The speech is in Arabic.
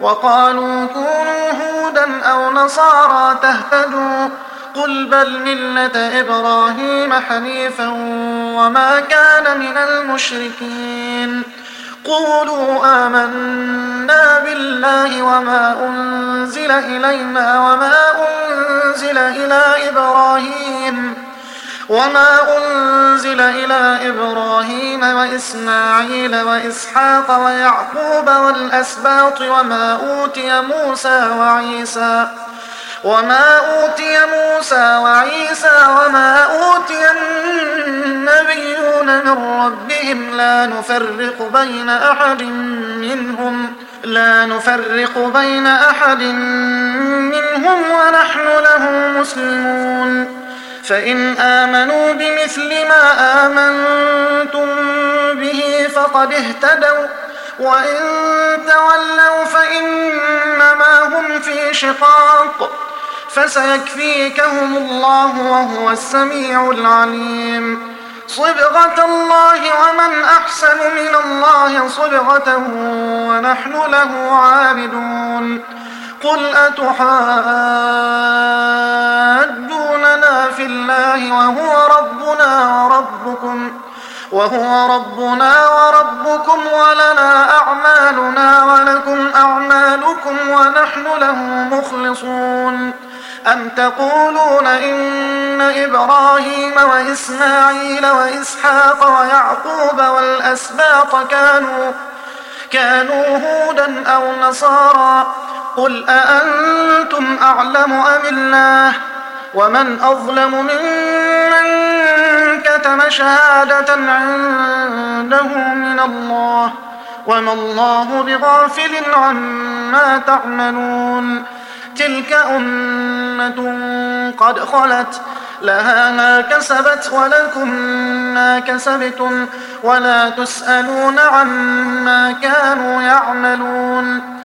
وقالوا كونوا هودا أو نصارى تهتدوا قل بل ملة إبراهيم حنيفا وما كان من المشركين قولوا آمنا بالله وما أنزل إلينا وما أنزل إلى إبراهيم وإسماعيل وإسحاق ويعقوب والأسباط وما أوتي موسى وعيسى وما أوتي النبيون من ربهم لا نفرق بين أحد منهم ونحن له مسلمون فإن آمنوا بمثل ما آمنتم به فقد اهتدوا وإن تولوا فإنما هم في شقاق فسيكفيكهم الله وهو السميع العليم صبغة الله ومن أحسن من الله صبغة ونحن له عابدون قل أتحاجوننا في الله وهو ربنا وربكم ولنا أعمالنا ولكم أعمالكم ونحن له مخلصون أم تقولون إن إبراهيم وإسماعيل وإسحاق ويعقوب والأسباط كانوا هودا أو نصارى قل أأنتم أعلم أم الله ومن أظلم ممن كتم شهادة عنده من الله وما الله بغافل عما تعملون تلك أمة قد خلت لها ما كسبت ولكم ما كسبتم ولا تسألون عما كانوا يعملون